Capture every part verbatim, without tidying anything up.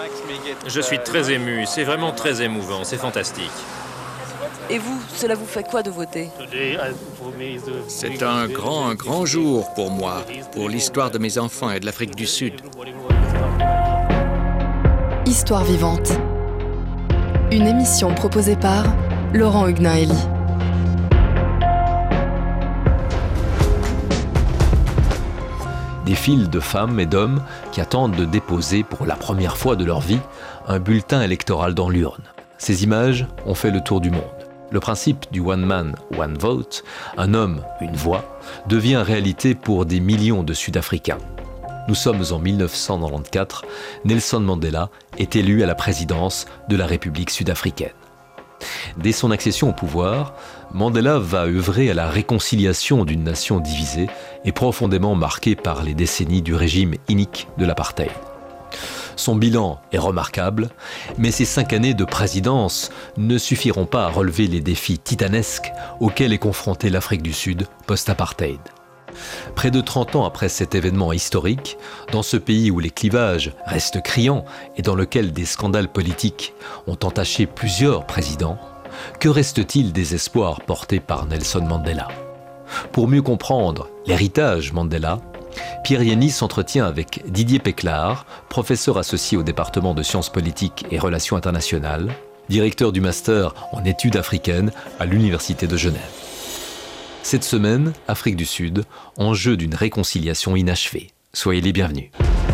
Je suis très ému, c'est vraiment très émouvant, c'est fantastique. Et vous, cela vous fait quoi de voter ? C'est un grand, un grand jour pour moi, pour l'histoire de mes enfants et de l'Afrique du Sud. Histoire vivante. Une émission proposée par Laurent Hugnaeli. Des files de femmes et d'hommes qui attendent de déposer pour la première fois de leur vie un bulletin électoral dans l'urne. Ces images ont fait le tour du monde. Le principe du one man, one vote, un homme, une voix, devient réalité pour des millions de Sud-Africains. Nous sommes en mille neuf cent quatre-vingt-quatorze, Nelson Mandela est élu à la présidence de la République sud-africaine. Dès son accession au pouvoir, Mandela va œuvrer à la réconciliation d'une nation divisée et profondément marquée par les décennies du régime inique de l'apartheid. Son bilan est remarquable, mais ces cinq années de présidence ne suffiront pas à relever les défis titanesques auxquels est confrontée l'Afrique du Sud post-apartheid. Près de trente ans après cet événement historique, dans ce pays où les clivages restent criants et dans lequel des scandales politiques ont entaché plusieurs présidents, que reste-t-il des espoirs portés par Nelson Mandela ? Pour mieux comprendre l'héritage Mandela, Pierre Yenny s'entretient avec Didier Péclard, professeur associé au département de sciences politiques et relations internationales, directeur du master en études africaines à l'Université de Genève. Cette semaine, Afrique du Sud, enjeu d'une réconciliation inachevée. Soyez les bienvenus.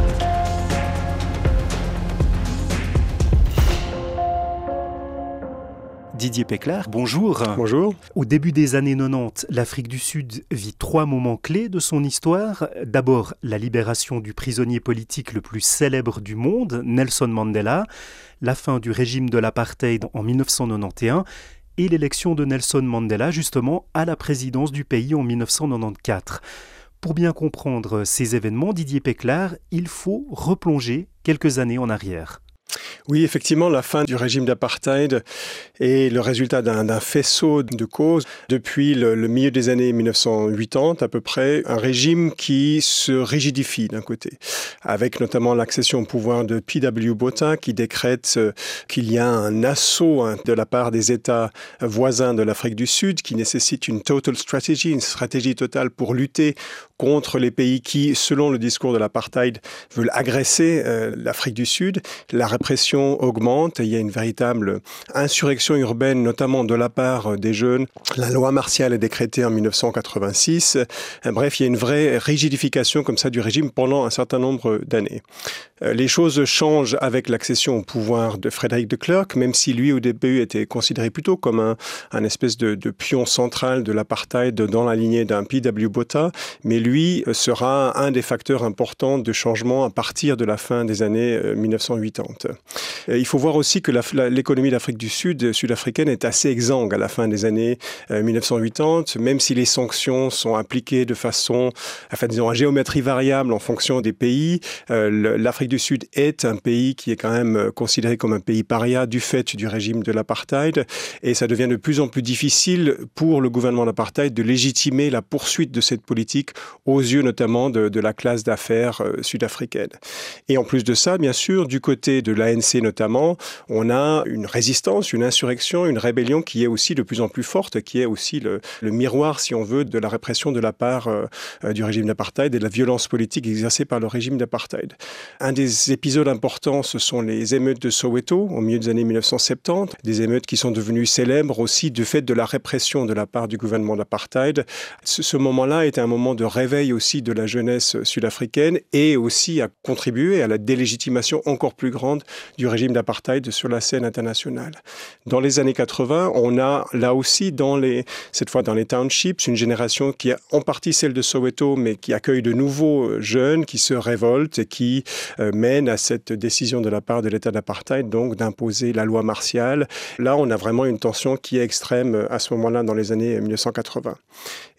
Didier Péclard, bonjour. Bonjour. Au début des années quatre-vingt-dix, l'Afrique du Sud vit trois moments clés de son histoire. D'abord, la libération du prisonnier politique le plus célèbre du monde, Nelson Mandela, la fin du régime de l'apartheid en mille neuf cent quatre-vingt-onze et l'élection de Nelson Mandela justement à la présidence du pays en mille neuf cent quatre-vingt-quatorze. Pour bien comprendre ces événements, Didier Péclard, il faut replonger quelques années en arrière. Oui, effectivement, la fin du régime d'apartheid est le résultat d'un, d'un faisceau de causes. Depuis le, le milieu des années mille neuf cent quatre-vingt-dix à peu près, un régime qui se rigidifie d'un côté, avec notamment l'accession au pouvoir de P W Botha qui décrète qu'il y a un assaut hein, de la part des États voisins de l'Afrique du Sud qui nécessite une total strategy, une stratégie totale pour lutter contre les pays qui, selon le discours de l'apartheid, veulent agresser euh, l'Afrique du Sud. La répression augmente, il y a une véritable insurrection urbaine, notamment de la part des jeunes. La loi martiale est décrétée en mille neuf cent quatre-vingt-six. Bref, il y a une vraie rigidification comme ça du régime pendant un certain nombre d'années. Les choses changent avec l'accession au pouvoir de Frédéric de Klerk, même si lui, au début, était considéré plutôt comme un, un espèce de, de pion central de l'apartheid dans la lignée d'un P W Botha, mais lui sera un des facteurs importants de changement à partir de la fin des années mille neuf cent quatre-vingt-dix. Il faut voir aussi que la, la, l'économie d'Afrique du Sud, sud-africaine, est assez exsangue à la fin des années mille neuf cent quatre-vingt-dix, même si les sanctions sont appliquées de façon, enfin, disons, à géométrie variable en fonction des pays. Euh, L'Afrique du Sud est un pays qui est quand même considéré comme un pays paria du fait du régime de l'apartheid, et ça devient de plus en plus difficile pour le gouvernement d'apartheid de légitimer la poursuite de cette politique aux yeux notamment de, de la classe d'affaires euh, sud-africaine. Et en plus de ça, bien sûr, du côté de l'A N C notamment, on a une résistance, une insurrection, une rébellion qui est aussi de plus en plus forte, qui est aussi le, le miroir, si on veut, de la répression de la part euh, du régime d'apartheid et de la violence politique exercée par le régime d'apartheid. Un des épisodes importants, ce sont les émeutes de Soweto au milieu des années mille neuf cent soixante-dix, des émeutes qui sont devenues célèbres aussi du fait de la répression de la part du gouvernement d'apartheid. Ce, ce moment-là est un moment de réveil aussi de la jeunesse sud-africaine et aussi a contribué à la délégitimation encore plus grande du régime d'apartheid sur la scène internationale. Dans les années quatre-vingts, on a là aussi, dans les, cette fois dans les townships, une génération qui est en partie celle de Soweto, mais qui accueille de nouveaux jeunes qui se révoltent et qui euh, mènent à cette décision de la part de l'État d'apartheid, donc d'imposer la loi martiale. Là, on a vraiment une tension qui est extrême à ce moment-là dans les années mille neuf cent quatre-vingts.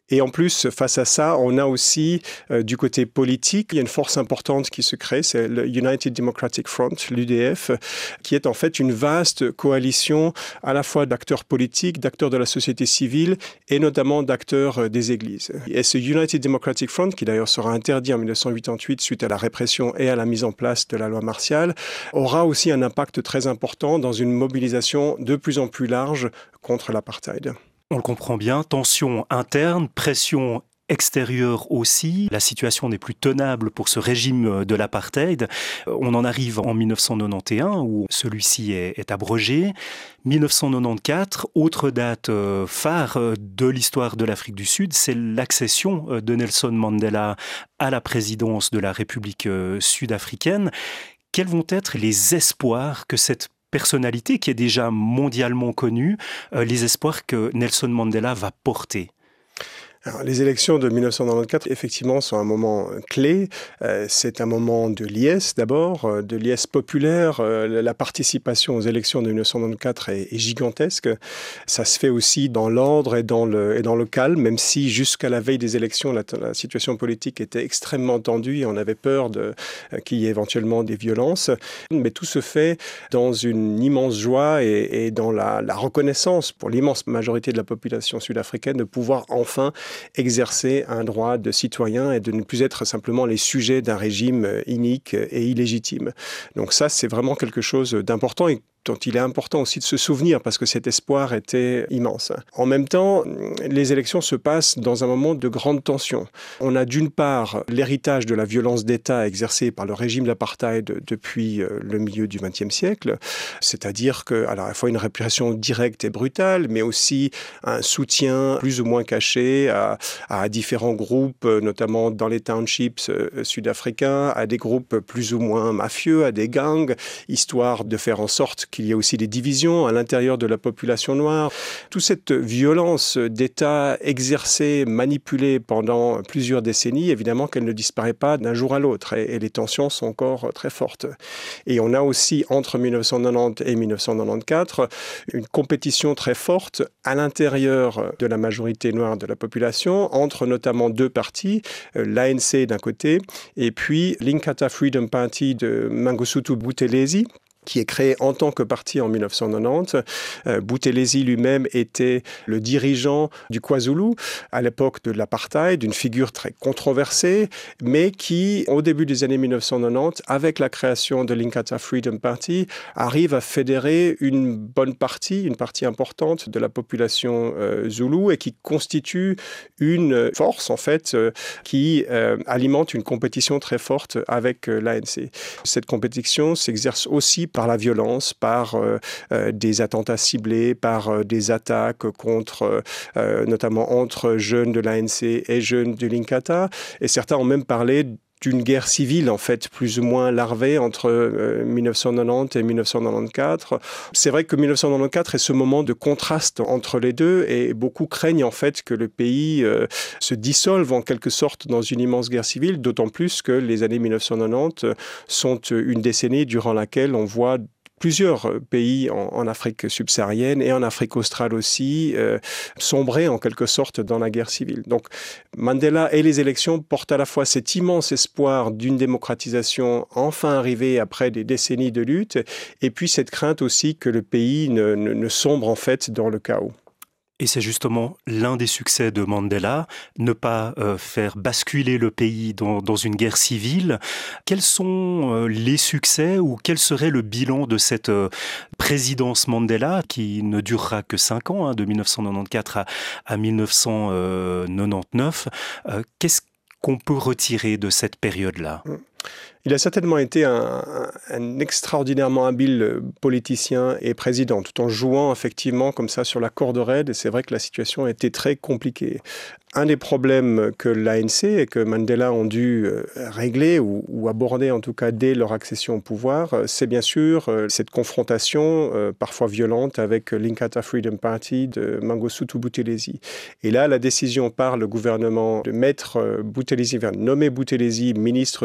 Et en plus, face à ça, on a aussi, euh, du côté politique, il y a une force importante qui se crée, c'est le United Democratic Front, l'U D F, qui est en fait une vaste coalition à la fois d'acteurs politiques, d'acteurs de la société civile et notamment d'acteurs euh, des églises. Et ce United Democratic Front, qui d'ailleurs sera interdit en dix-neuf cent quatre-vingt-huit suite à la répression et à la mise en place de la loi martiale, aura aussi un impact très important dans une mobilisation de plus en plus large contre l'apartheid. On le comprend bien, tension interne, pression extérieure aussi. La situation n'est plus tenable pour ce régime de l'apartheid. On en arrive en dix-neuf cent quatre-vingt-onze où celui-ci est, est abrogé. dix-neuf cent quatre-vingt-quatorze, autre date phare de l'histoire de l'Afrique du Sud, c'est l'accession de Nelson Mandela à la présidence de la République sud-africaine. Quels vont être les espoirs que cette personnalité, qui est déjà mondialement connue, euh, les espoirs que Nelson Mandela va porter? Alors, les élections de dix-neuf cent quatre-vingt-quatorze, effectivement, sont un moment clé. Euh, c'est un moment de liesse, d'abord, euh, de liesse populaire. Euh, la participation aux élections de dix-neuf cent quatre-vingt-quatorze est, est gigantesque. Ça se fait aussi dans l'ordre et dans le, et dans le calme, même si jusqu'à la veille des élections, la, la situation politique était extrêmement tendue et on avait peur de, euh, qu'il y ait éventuellement des violences. Mais tout se fait dans une immense joie et, et dans la, la reconnaissance pour l'immense majorité de la population sud-africaine de pouvoir enfin exercer un droit de citoyen et de ne plus être simplement les sujets d'un régime inique et illégitime. Donc ça, c'est vraiment quelque chose d'important et dont il est important aussi de se souvenir parce que cet espoir était immense. En même temps, les élections se passent dans un moment de grande tension. On a d'une part l'héritage de la violence d'État exercée par le régime d'apartheid depuis le milieu du vingtième siècle, c'est-à-dire que, alors à la fois une répression directe et brutale, mais aussi un soutien plus ou moins caché à, à différents groupes, notamment dans les townships sud-africains, à des groupes plus ou moins mafieux, à des gangs, histoire de faire en sorte qu'il y a aussi des divisions à l'intérieur de la population noire. Toute cette violence d'État exercée, manipulée pendant plusieurs décennies, évidemment qu'elle ne disparaît pas d'un jour à l'autre et, et les tensions sont encore très fortes. Et on a aussi, entre dix-neuf cent quatre-vingt-dix et dix-neuf cent quatre-vingt-quatorze, une compétition très forte à l'intérieur de la majorité noire de la population, entre notamment deux partis, l'A N C d'un côté et puis l'Inkatha Freedom Party de Mangosuthu Buthelezi, qui est créé en tant que parti en dix-neuf cent quatre-vingt-dix. Euh, Buthelezi lui-même était le dirigeant du KwaZulu à l'époque de l'apartheid, une figure très controversée, mais qui, au début des années dix-neuf cent quatre-vingt-dix, avec la création de l'Inkatha Freedom Party, arrive à fédérer une bonne partie, une partie importante de la population euh, zoulou et qui constitue une force, en fait, euh, qui euh, alimente une compétition très forte avec euh, l'A N C. Cette compétition s'exerce aussi par la violence, par euh, euh, des attentats ciblés, par euh, des attaques contre, euh, notamment entre jeunes de l'A N C et jeunes de l'Inkatha. Et certains ont même parlé d'une guerre civile, en fait, plus ou moins larvée entre euh, dix-neuf cent quatre-vingt-dix et dix-neuf cent quatre-vingt-quatorze. C'est vrai que dix-neuf cent quatre-vingt-quatorze est ce moment de contraste entre les deux et beaucoup craignent, en fait, que le pays euh, se dissolve en quelque sorte dans une immense guerre civile, d'autant plus que les années dix-neuf cent quatre-vingt-dix sont une décennie durant laquelle on voit plusieurs pays en, en Afrique subsaharienne et en Afrique australe aussi euh, sombrer en quelque sorte dans la guerre civile. Donc Mandela et les élections portent à la fois cet immense espoir d'une démocratisation enfin arrivée après des décennies de lutte et puis cette crainte aussi que le pays ne, ne, ne sombre en fait dans le chaos. Et c'est justement l'un des succès de Mandela, ne pas euh, faire basculer le pays dans, dans une guerre civile. Quels sont euh, les succès ou quel serait le bilan de cette euh, présidence Mandela qui ne durera que cinq ans, hein, de dix-neuf cent quatre-vingt-quatorze à, à dix-neuf cent quatre-vingt-dix-neuf. euh, Qu'est-ce qu'on peut retirer de cette période-là ? Il a certainement été un, un extraordinairement habile politicien et président, tout en jouant effectivement comme ça sur la corde raide. Et c'est vrai que la situation était très compliquée. Un des problèmes que l'A N C et que Mandela ont dû régler ou, ou aborder en tout cas dès leur accession au pouvoir, c'est bien sûr cette confrontation euh, parfois violente avec l'Inkatha Freedom Party de Mangosuthu Buthelezi. Et là, la décision par le gouvernement de mettre Buthelezi, enfin, nommer Buthelezi ministre de l'Intérieur,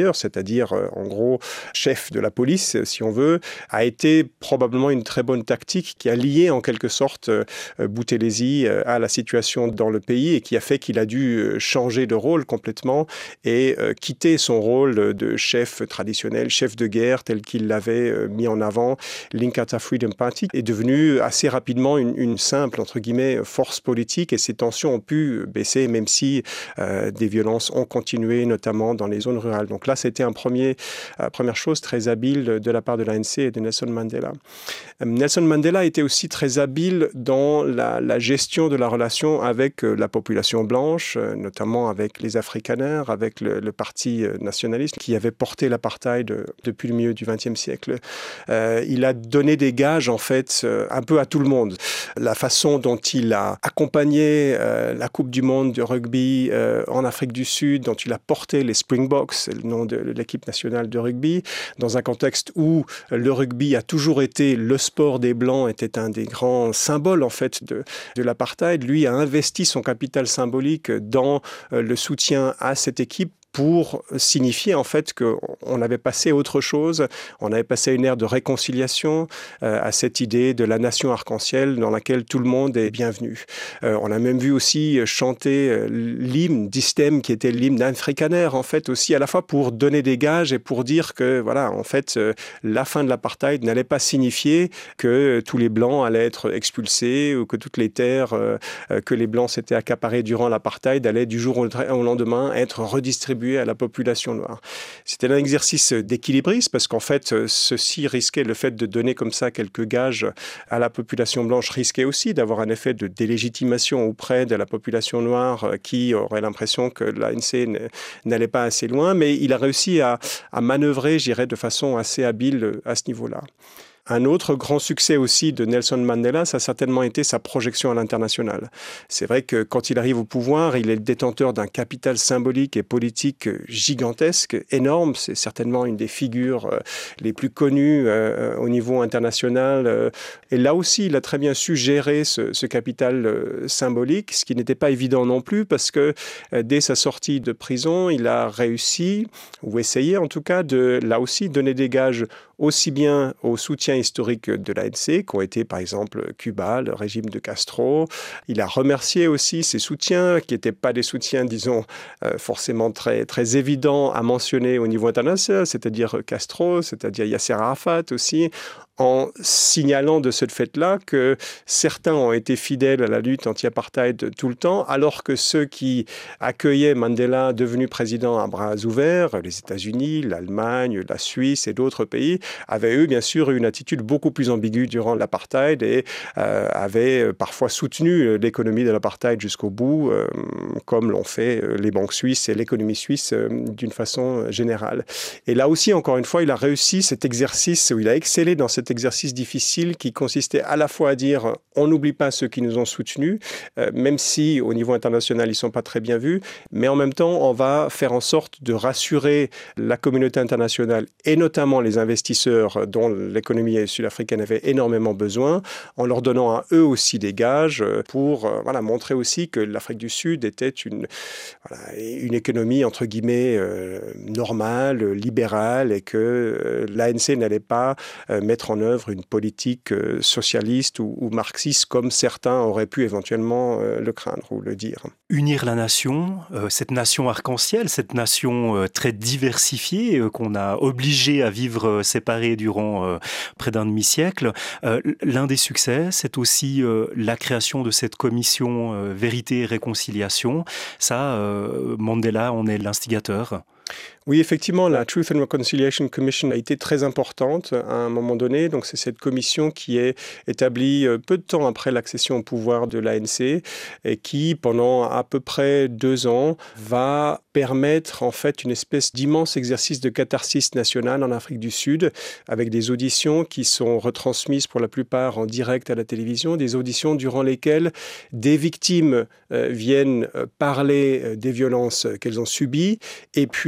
supérieur, c'est-à-dire en gros chef de la police, si on veut, a été probablement une très bonne tactique qui a lié en quelque sorte Buthelezi à la situation dans le pays et qui a fait qu'il a dû changer de rôle complètement et quitter son rôle de chef traditionnel, chef de guerre tel qu'il l'avait mis en avant. L'Inkatha Freedom Party est devenu assez rapidement une, une simple, entre guillemets, force politique et ces tensions ont pu baisser même si euh, des violences ont continué, notamment dans les zones rurales. Donc là, c'était un premier, euh, première chose très habile de la part de l'A N C et de Nelson Mandela. Euh, Nelson Mandela était aussi très habile dans la, la gestion de la relation avec euh, la population blanche, euh, notamment avec les Afrikaners, avec le, le parti nationaliste qui avait porté l'apartheid euh, depuis le milieu du vingtième siècle. Euh, il a donné des gages, en fait, euh, un peu à tout le monde. La façon dont il a accompagné euh, la Coupe du monde de rugby euh, en Afrique du Sud, dont il a porté les Springboks, c'est le nom de l'équipe nationale de rugby, dans un contexte où le rugby a toujours été le sport des Blancs, était un des grands symboles, en fait, de, de l'apartheid. Lui a investi son capital symbolique dans euh, le soutien à cette équipe pour signifier en fait qu'on avait passé à autre chose, on avait passé à une ère de réconciliation, euh, à cette idée de la nation arc-en-ciel dans laquelle tout le monde est bienvenu. Euh, on a même vu aussi chanter euh, l'hymne d'Istem qui était l'hymne afrikaner en fait aussi à la fois pour donner des gages et pour dire que voilà en fait euh, la fin de l'apartheid n'allait pas signifier que tous les blancs allaient être expulsés ou que toutes les terres euh, que les blancs s'étaient accaparées durant l'apartheid allaient du jour au lendemain être redistribuées à la population noire. C'était un exercice d'équilibrisme parce qu'en fait, ceci risquait, le fait de donner comme ça quelques gages à la population blanche risquait aussi d'avoir un effet de délégitimation auprès de la population noire qui aurait l'impression que l'A N C n'allait pas assez loin, mais il a réussi à, à manœuvrer, je dirais, de façon assez habile à ce niveau-là. Un autre grand succès aussi de Nelson Mandela, ça a certainement été sa projection à l'international. C'est vrai que quand il arrive au pouvoir, il est le détenteur d'un capital symbolique et politique gigantesque, énorme. C'est certainement une des figures les plus connues euh, au niveau international. Et là aussi, il a très bien su gérer ce, ce capital symbolique, ce qui n'était pas évident non plus, parce que dès sa sortie de prison, il a réussi, ou essayé en tout cas, de là aussi donner des gages aussi bien au soutien historique de l'A N C, qu'ont été par exemple Cuba, le régime de Castro. Il a remercié aussi ses soutiens, qui n'étaient pas des soutiens, disons, euh, forcément très, très évidents à mentionner au niveau international, c'est-à-dire Castro, c'est-à-dire Yasser Arafat aussi, en signalant de ce fait-là que certains ont été fidèles à la lutte anti-apartheid tout le temps, alors que ceux qui accueillaient Mandela devenu président à bras ouverts, les États-Unis, l'Allemagne, la Suisse et d'autres pays, avaient eux, bien sûr, une attitude beaucoup plus ambiguë durant l'apartheid et euh, avaient parfois soutenu l'économie de l'apartheid jusqu'au bout, euh, comme l'ont fait les banques suisses et l'économie suisse euh, d'une façon générale. Et là aussi, encore une fois, il a réussi cet exercice, où il a excellé dans cet exercice difficile qui consistait à la fois à dire on n'oublie pas ceux qui nous ont soutenus, euh, même si au niveau international ils ne sont pas très bien vus, mais en même temps on va faire en sorte de rassurer la communauté internationale et notamment les investisseurs dont l'économie sud-africaine avait énormément besoin, en leur donnant à eux aussi des gages pour euh, voilà, montrer aussi que l'Afrique du Sud était une, voilà, une économie entre guillemets euh, normale, libérale et que euh, l'A N C n'allait pas euh, mettre en œuvre une politique euh, socialiste ou, ou marxiste comme certains auraient pu éventuellement euh, le craindre ou le dire. Unir la nation, euh, cette nation arc-en-ciel, cette nation euh, très diversifiée euh, qu'on a obligée à vivre euh, séparée durant euh, près d'un demi-siècle. Euh, l'un des succès, c'est aussi euh, la création de cette commission euh, Vérité et Réconciliation. Ça, euh, Mandela en est l'instigateur. Oui, effectivement, la Truth and Reconciliation Commission a été très importante à un moment donné. Donc, c'est cette commission qui est établie peu de temps après l'accession au pouvoir de l'A N C et qui, pendant à peu près deux ans, va permettre en fait une espèce d'immense exercice de catharsis nationale en Afrique du Sud avec des auditions qui sont retransmises pour la plupart en direct à la télévision, des auditions durant lesquelles des victimes euh, viennent parler des violences qu'elles ont subies et puis euh,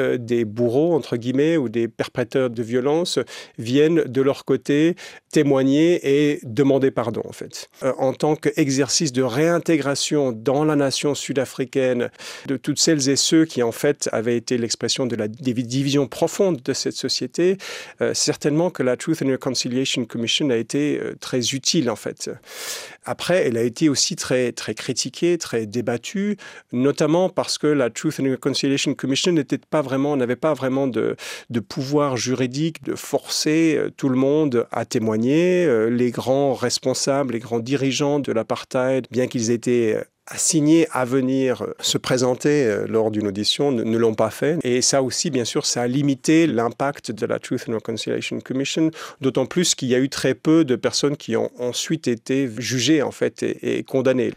euh, des bourreaux, entre guillemets, ou des perpétrateurs de violence viennent de leur côté témoigner et demander pardon, en fait. Euh, en tant qu'exercice de réintégration dans la nation sud-africaine de toutes celles et ceux qui, en fait, avaient été l'expression de la division profonde de cette société, euh, certainement que la Truth and Reconciliation Commission a été euh, très utile, en fait. Après, elle a été aussi très, très critiquée, très débattue, notamment parce que la Truth and Reconciliation Commission n'était pas vraiment, n'avait pas vraiment de, de pouvoir juridique de forcer euh, tout le monde à témoigner. Euh, les grands responsables, les grands dirigeants de l'apartheid, bien qu'ils étaient euh, assignés à venir se présenter euh, lors d'une audition, ne, ne l'ont pas fait. Et ça aussi, bien sûr, ça a limité l'impact de la Truth and Reconciliation Commission, d'autant plus qu'il y a eu très peu de personnes qui ont ensuite été jugées, en fait, et, et condamnées.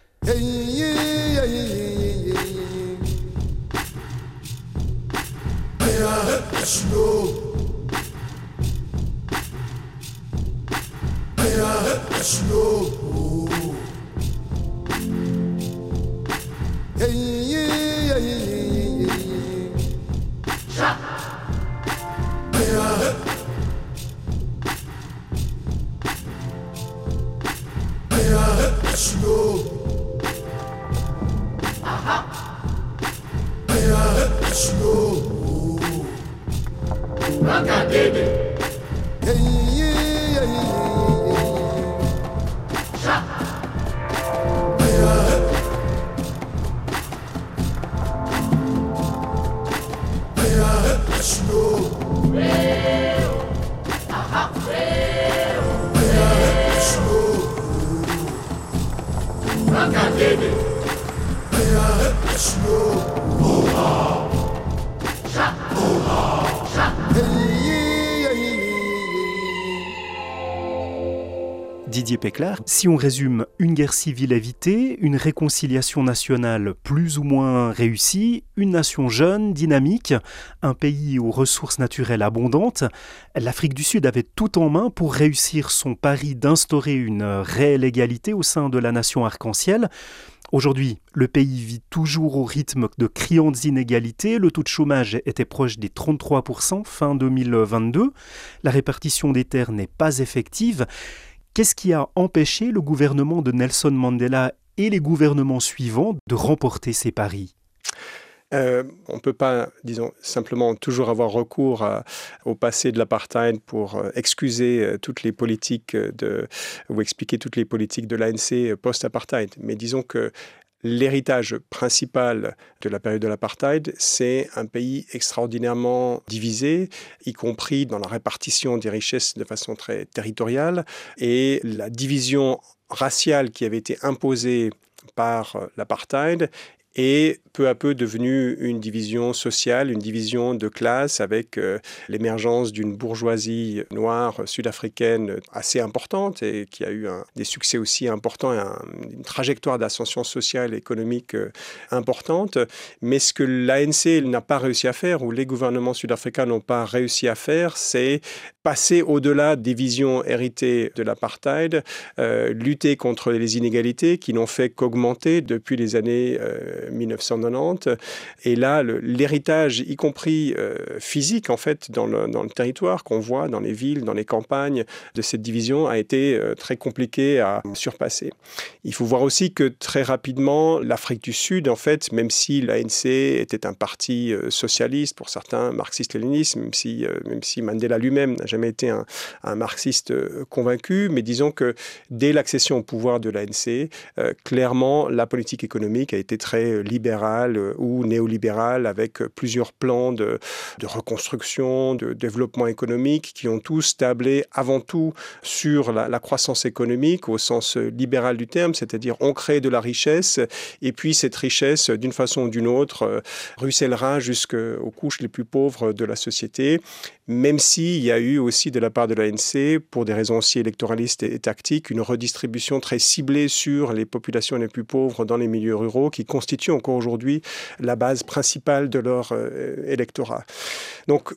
Didier Péclard, si on résume une guerre civile évitée, une réconciliation nationale plus ou moins réussie, une nation jeune, dynamique, un pays aux ressources naturelles abondantes, l'Afrique du Sud avait tout en main pour réussir son pari d'instaurer une réelle égalité au sein de la nation arc-en-ciel. Aujourd'hui, le pays vit toujours au rythme de criantes inégalités. Le taux de chômage était proche des trente-trois pour cent fin deux mille vingt-deux. La répartition des terres n'est pas effective. Qu'est-ce qui a empêché le gouvernement de Nelson Mandela et les gouvernements suivants de remporter ces paris ? Euh, on ne peut pas, disons, simplement toujours avoir recours à, au passé de l'apartheid pour euh, excuser euh, toutes les politiques de, ou expliquer toutes les politiques de l'A N C post-apartheid. Mais disons que l'héritage principal de la période de l'apartheid, c'est un pays extraordinairement divisé, y compris dans la répartition des richesses de façon très territoriale. Et la division raciale qui avait été imposée par l'apartheid est peu à peu devenue une division sociale, une division de classe avec euh, l'émergence d'une bourgeoisie noire sud-africaine assez importante et qui a eu un, des succès aussi importants et un, une trajectoire d'ascension sociale et économique euh, importante. Mais ce que l'A N C n'a pas réussi à faire, ou les gouvernements sud-africains n'ont pas réussi à faire, c'est passer au-delà des visions héritées de l'apartheid, euh, lutter contre les inégalités qui n'ont fait qu'augmenter depuis les années euh, mille neuf cent quatre-vingt-dix. Et là, le, l'héritage, y compris euh, physique, en fait, dans le, dans le territoire qu'on voit, dans les villes, dans les campagnes de cette division, a été euh, très compliqué à surpasser. Il faut voir aussi que très rapidement, l'Afrique du Sud, en fait, même si l'A N C était un parti euh, socialiste, pour certains marxiste-léniniste, même si, euh, même si Mandela lui-même n'a jamais été un, un marxiste euh, convaincu, mais disons que dès l'accession au pouvoir de l'A N C, euh, clairement, la politique économique a été très libérale ou néolibérale, avec plusieurs plans de, de reconstruction, de développement économique qui ont tous tablé avant tout sur la, la croissance économique au sens libéral du terme, c'est-à-dire on crée de la richesse et puis cette richesse, d'une façon ou d'une autre, ruissellera jusqu'aux couches les plus pauvres de la société, même s'il y a eu aussi de la part de l'A N C, pour des raisons aussi électoralistes et tactiques, une redistribution très ciblée sur les populations les plus pauvres dans les milieux ruraux qui constituent encore aujourd'hui la base principale de leur euh, électorat. Donc,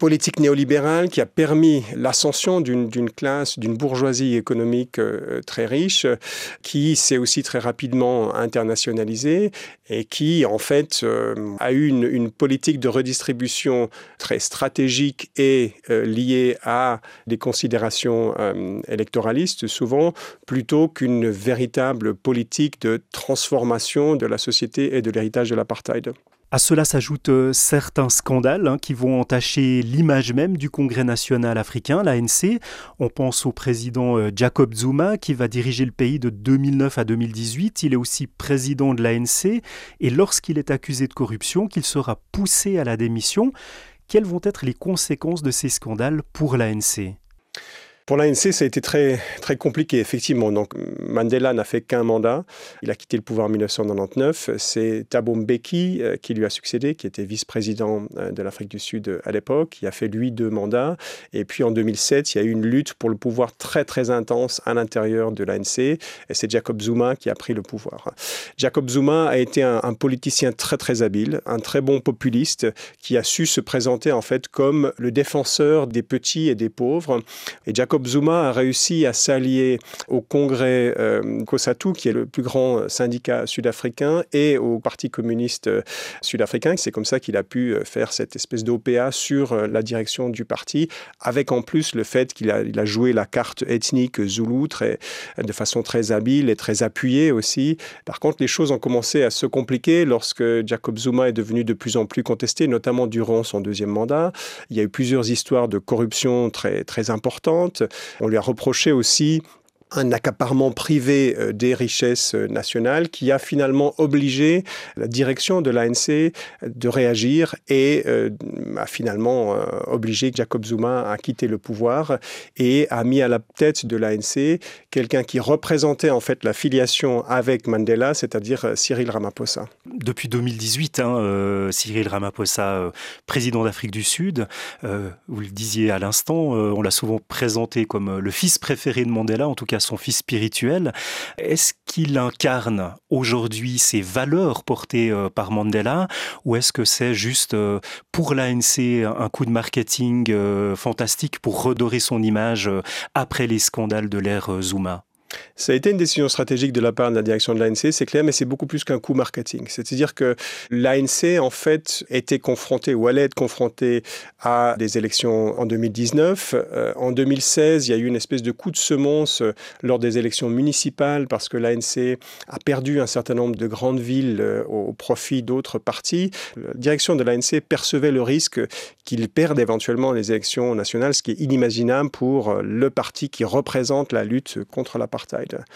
politique néolibérale qui a permis l'ascension d'une, d'une classe, d'une bourgeoisie économique euh, très riche, qui s'est aussi très rapidement internationalisée et qui, en fait, euh, a eu une, une politique de redistribution très stratégique et euh, liée à des considérations euh, électoralistes, souvent, plutôt qu'une véritable politique de transformation de la société et de l'héritage de l'apartheid. À cela s'ajoutent euh, certains scandales hein, qui vont entacher l'image même du Congrès national africain, l'A N C. On pense au président euh, Jacob Zuma qui va diriger le pays de deux mille neuf à deux mille dix-huit. Il est aussi président de l'A N C et lorsqu'il est accusé de corruption, qu'il sera poussé à la démission. Quelles vont être les conséquences de ces scandales pour l'A N C ? Pour l'A N C, ça a été très, très compliqué, effectivement. Donc, Mandela n'a fait qu'un mandat. Il a quitté le pouvoir en dix-neuf cent quatre-vingt-dix-neuf. C'est Thabo Mbeki euh, qui lui a succédé, qui était vice-président euh, de l'Afrique du Sud euh, à l'époque, qui a fait, lui, deux mandats. Et puis, en deux mille sept, il y a eu une lutte pour le pouvoir très, très intense à l'intérieur de l'A N C. Et c'est Jacob Zuma qui a pris le pouvoir. Jacob Zuma a été un, un politicien très, très habile, un très bon populiste, qui a su se présenter, en fait, comme le défenseur des petits et des pauvres. Et Jacob Jacob Zuma a réussi à s'allier au Congrès euh, COSATU, qui est le plus grand syndicat sud-africain, et au Parti communiste sud-africain. C'est comme ça qu'il a pu faire cette espèce d'O P A sur la direction du parti, avec en plus le fait qu'il a, il a joué la carte ethnique zoulou très, de façon très habile et très appuyée aussi. Par contre, les choses ont commencé à se compliquer lorsque Jacob Zuma est devenu de plus en plus contesté, notamment durant son deuxième mandat. Il y a eu plusieurs histoires de corruption très, très importantes. On lui a reproché aussi un accaparement privé des richesses nationales qui a finalement obligé la direction de l'A N C de réagir et euh, a finalement euh, obligé Jacob Zuma à quitter le pouvoir et a mis à la tête de l'A N C quelqu'un qui représentait en fait la filiation avec Mandela, c'est-à-dire Cyril Ramaphosa. Depuis deux mille dix-huit, hein, euh, Cyril Ramaphosa, euh, président d'Afrique du Sud, euh, vous le disiez à l'instant, euh, on l'a souvent présenté comme le fils préféré de Mandela, en tout cas son fils spirituel. Est-ce qu'il incarne aujourd'hui ces valeurs portées euh, par Mandela ou est-ce que c'est juste euh, pour l'A N C un coup de marketing euh, fantastique pour redorer son image euh, après les scandales de l'ère euh, Zuma ? Ça a été une décision stratégique de la part de la direction de l'A N C, c'est clair, mais c'est beaucoup plus qu'un coup marketing. C'est-à-dire que l'A N C, en fait, était confrontée ou allait être confrontée à des élections en deux mille dix-neuf. Euh, en deux mille seize, il y a eu une espèce de coup de semonce lors des élections municipales parce que l'A N C a perdu un certain nombre de grandes villes euh, au profit d'autres partis. La direction de l'A N C percevait le risque qu'il perde éventuellement les élections nationales, ce qui est inimaginable pour le parti qui représente la lutte contre l'apartheid.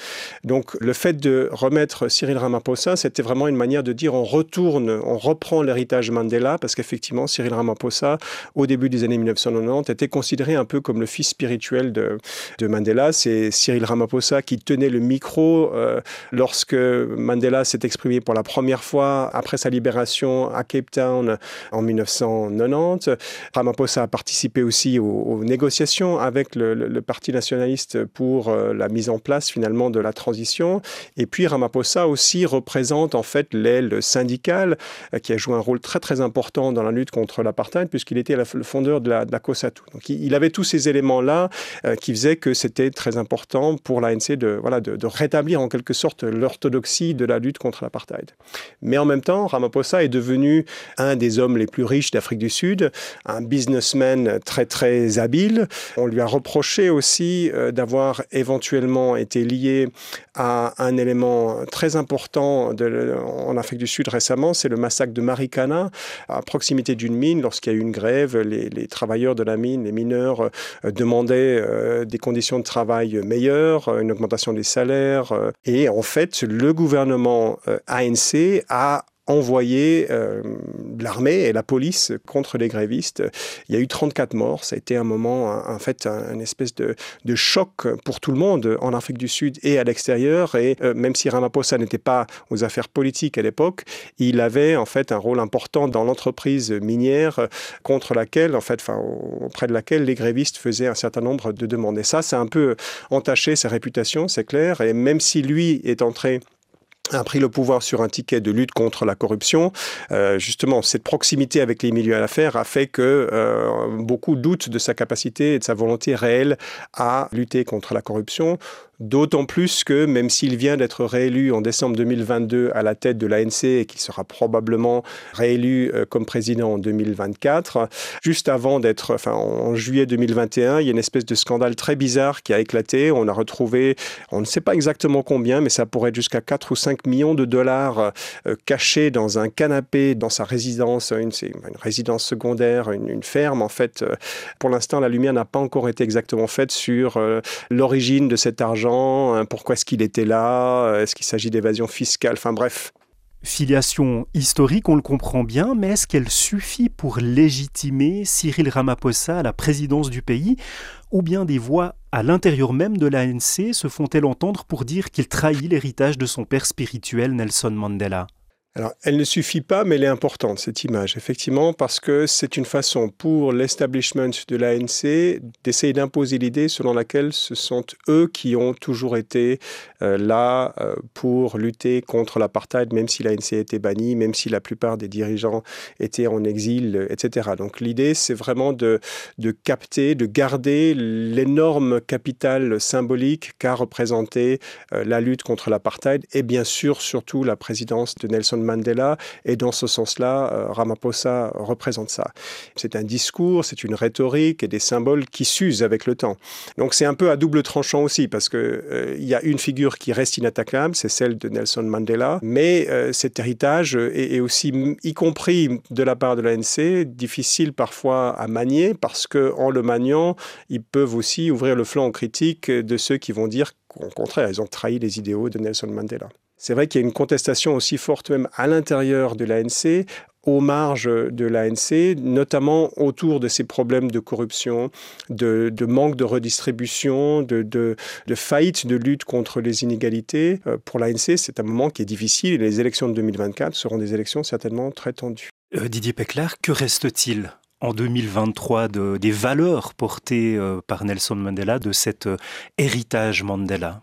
Donc, le fait de remettre Cyril Ramaphosa, c'était vraiment une manière de dire on retourne, on reprend l'héritage Mandela, parce qu'effectivement, Cyril Ramaphosa, au début des années dix-neuf cent quatre-vingt-dix, était considéré un peu comme le fils spirituel de, de Mandela. C'est Cyril Ramaphosa qui tenait le micro euh, lorsque Mandela s'est exprimé pour la première fois après sa libération à Cape Town en dix-neuf cent quatre-vingt-dix. Ramaphosa a participé aussi aux, aux négociations avec le, le, le Parti nationaliste pour euh, la mise en place finalement de la transition. Et puis Ramaphosa aussi représente en fait l'aile syndicale euh, qui a joué un rôle très très important dans la lutte contre l'apartheid puisqu'il était la, le fondeur de la, de la COSATU. Donc il, il avait tous ces éléments-là euh, qui faisaient que c'était très important pour l'A N C de, voilà, de, de rétablir en quelque sorte l'orthodoxie de la lutte contre l'apartheid. Mais en même temps, Ramaphosa est devenu un des hommes les plus riches d'Afrique du Sud, un businessman très très habile. On lui a reproché aussi euh, d'avoir éventuellement été lié à un élément très important de, en Afrique du Sud récemment, c'est le massacre de Marikana, à proximité d'une mine. Lorsqu'il y a eu une grève, les, les travailleurs de la mine, les mineurs, euh, demandaient euh, des conditions de travail meilleures, une augmentation des salaires. Euh, et en fait, le gouvernement euh, A N C a envoyé euh, l'armée et la police contre les grévistes. Il y a eu trente-quatre morts. Ça a été un moment, un, en fait, un, une espèce de, de choc pour tout le monde en Afrique du Sud et à l'extérieur. Et euh, même si Ramaphosa n'était pas aux affaires politiques à l'époque, il avait en fait un rôle important dans l'entreprise minière contre laquelle, en fait, enfin, auprès de laquelle les grévistes faisaient un certain nombre de demandes. Et ça, c'est un peu entaché sa réputation, c'est clair. Et même si lui est entré a pris le pouvoir sur un ticket de lutte contre la corruption. Euh, justement, cette proximité avec les milieux à l'affaire a fait que euh, beaucoup doutent de sa capacité et de sa volonté réelle à lutter contre la corruption. D'autant plus que, même s'il vient d'être réélu en décembre deux mille vingt-deux à la tête de l'A N C et qu'il sera probablement réélu euh, comme président en deux mille vingt-quatre, juste avant d'être, enfin en juillet deux mille vingt et un, il y a une espèce de scandale très bizarre qui a éclaté. On a retrouvé, on ne sait pas exactement combien, mais ça pourrait être jusqu'à quatre ou cinq millions de dollars euh, cachés dans un canapé dans sa résidence, une, c'est une résidence secondaire, une, une ferme en fait. Pour l'instant, la lumière n'a pas encore été exactement faite sur euh, l'origine de cet argent. Pourquoi est-ce qu'il était là? Est-ce qu'il s'agit d'évasion fiscale? Enfin bref. Filiation historique, on le comprend bien, mais est-ce qu'elle suffit pour légitimer Cyril Ramaphosa à la présidence du pays? Ou bien des voix à l'intérieur même de l'A N C se font-elles entendre pour dire qu'il trahit l'héritage de son père spirituel Nelson Mandela? Alors, elle ne suffit pas, mais elle est importante, cette image, effectivement, parce que c'est une façon pour l'establishment de l'A N C d'essayer d'imposer l'idée selon laquelle ce sont eux qui ont toujours été euh, là euh, pour lutter contre l'apartheid, même si l'A N C a été bannie, même si la plupart des dirigeants étaient en exil, et cetera. Donc l'idée, c'est vraiment de, de capter, de garder l'énorme capital symbolique qu'a représenté euh, la lutte contre l'apartheid et bien sûr, surtout la présidence de Nelson Mandela, et dans ce sens-là, euh, Ramaphosa représente ça. C'est un discours, c'est une rhétorique et des symboles qui s'usent avec le temps. Donc c'est un peu à double tranchant aussi, parce qu'il euh, y a une figure qui reste inattaquable, c'est celle de Nelson Mandela, mais euh, cet héritage est, est aussi, y compris de la part de l'A N C, difficile parfois à manier, parce qu'en le maniant, ils peuvent aussi ouvrir le flanc critique de ceux qui vont dire qu'au contraire, ils ont trahi les idéaux de Nelson Mandela. C'est vrai qu'il y a une contestation aussi forte même à l'intérieur de l'A N C, aux marges de l'A N C, notamment autour de ces problèmes de corruption, de, de manque de redistribution, de, de, de faillite de lutte contre les inégalités. Euh, pour l'A N C, c'est un moment qui est difficile et les élections de deux mille vingt-quatre seront des élections certainement très tendues. Euh, Didier Peclar, que reste-t-il en deux mille vingt-trois de, des valeurs portées euh, par Nelson Mandela, de cet euh, héritage Mandela?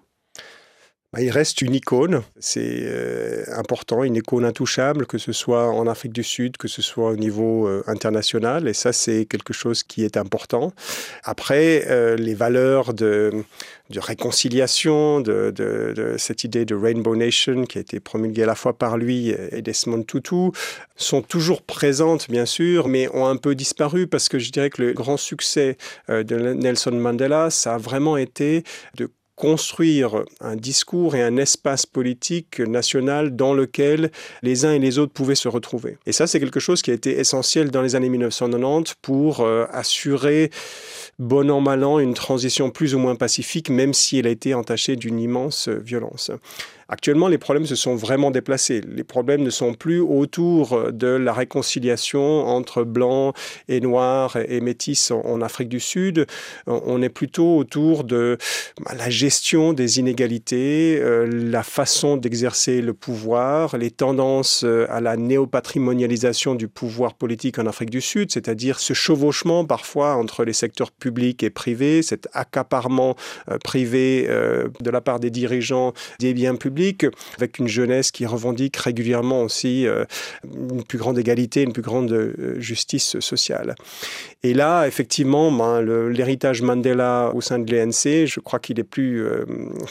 Il reste une icône, c'est euh, important, une icône intouchable, que ce soit en Afrique du Sud, que ce soit au niveau euh, international, et ça c'est quelque chose qui est important. Après, euh, les valeurs de, de réconciliation, de, de, de cette idée de Rainbow Nation qui a été promulguée à la fois par lui et Desmond Tutu, sont toujours présentes bien sûr, mais ont un peu disparu, parce que je dirais que le grand succès euh, de Nelson Mandela, ça a vraiment été de construire un discours et un espace politique national dans lequel les uns et les autres pouvaient se retrouver. Et ça, c'est quelque chose qui a été essentiel dans les années mille neuf cent quatre-vingt-dix pour euh, assurer, bon an, mal an, une transition plus ou moins pacifique, même si elle a été entachée d'une immense violence. Actuellement, les problèmes se sont vraiment déplacés. Les problèmes ne sont plus autour de la réconciliation entre blancs et noirs et métis en Afrique du Sud. On est plutôt autour de la gestion des inégalités, la façon d'exercer le pouvoir, les tendances à la néopatrimonialisation du pouvoir politique en Afrique du Sud, c'est-à-dire ce chevauchement parfois entre les secteurs publics et privés, cet accaparement privé de la part des dirigeants des biens publics, avec une jeunesse qui revendique régulièrement aussi euh, une plus grande égalité, une plus grande euh, justice sociale. Et là, effectivement, ben, le, l'héritage Mandela au sein de l'A N C, je crois qu'il est plus, euh,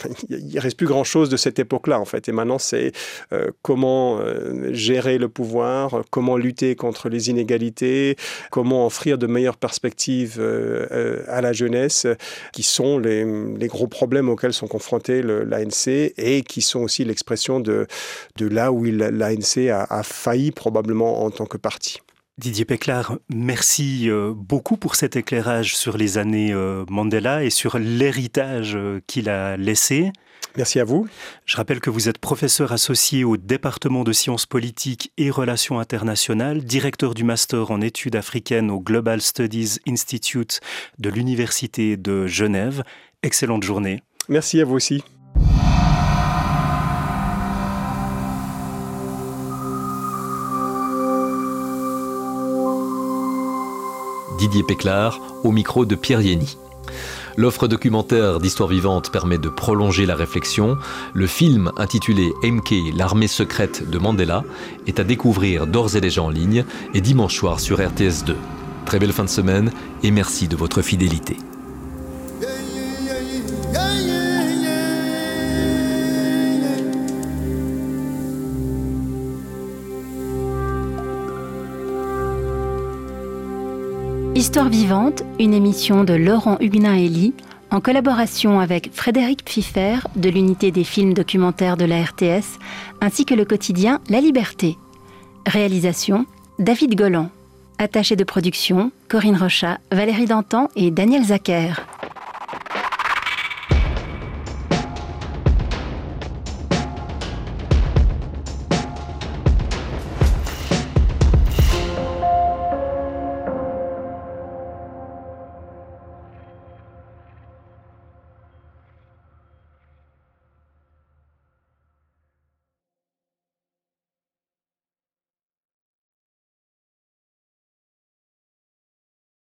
il reste plus grand-chose de cette époque-là, en fait. Et maintenant, c'est euh, comment euh, gérer le pouvoir, comment lutter contre les inégalités, comment offrir de meilleures perspectives euh, euh, à la jeunesse, qui sont les, les gros problèmes auxquels sont confrontés l'A N C et qui sont aussi l'expression de, de là où l'A N C a, a failli probablement en tant que parti. Didier Peclar, merci beaucoup pour cet éclairage sur les années Mandela et sur l'héritage qu'il a laissé. Merci à vous. Je rappelle que vous êtes professeur associé au département de sciences politiques et relations internationales, directeur du master en études africaines au Global Studies Institute de l'Université de Genève. Excellente journée. Merci à vous aussi. Didier Peclar, au micro de Pierre Yenny. L'offre documentaire d'Histoire vivante permet de prolonger la réflexion. Le film intitulé M K, l'armée secrète de Mandela, est à découvrir d'ores et déjà en ligne et dimanche soir sur R T S deux. Très belle fin de semaine et merci de votre fidélité. Histoire vivante, une émission de Laurent Huguenin-Elie, en collaboration avec Frédéric Pfiffer de l'unité des films documentaires de la R T S, ainsi que le quotidien La Liberté. Réalisation, David Golan. Attaché de production, Corinne Rochat, Valérie Dantan et Daniel Zacher.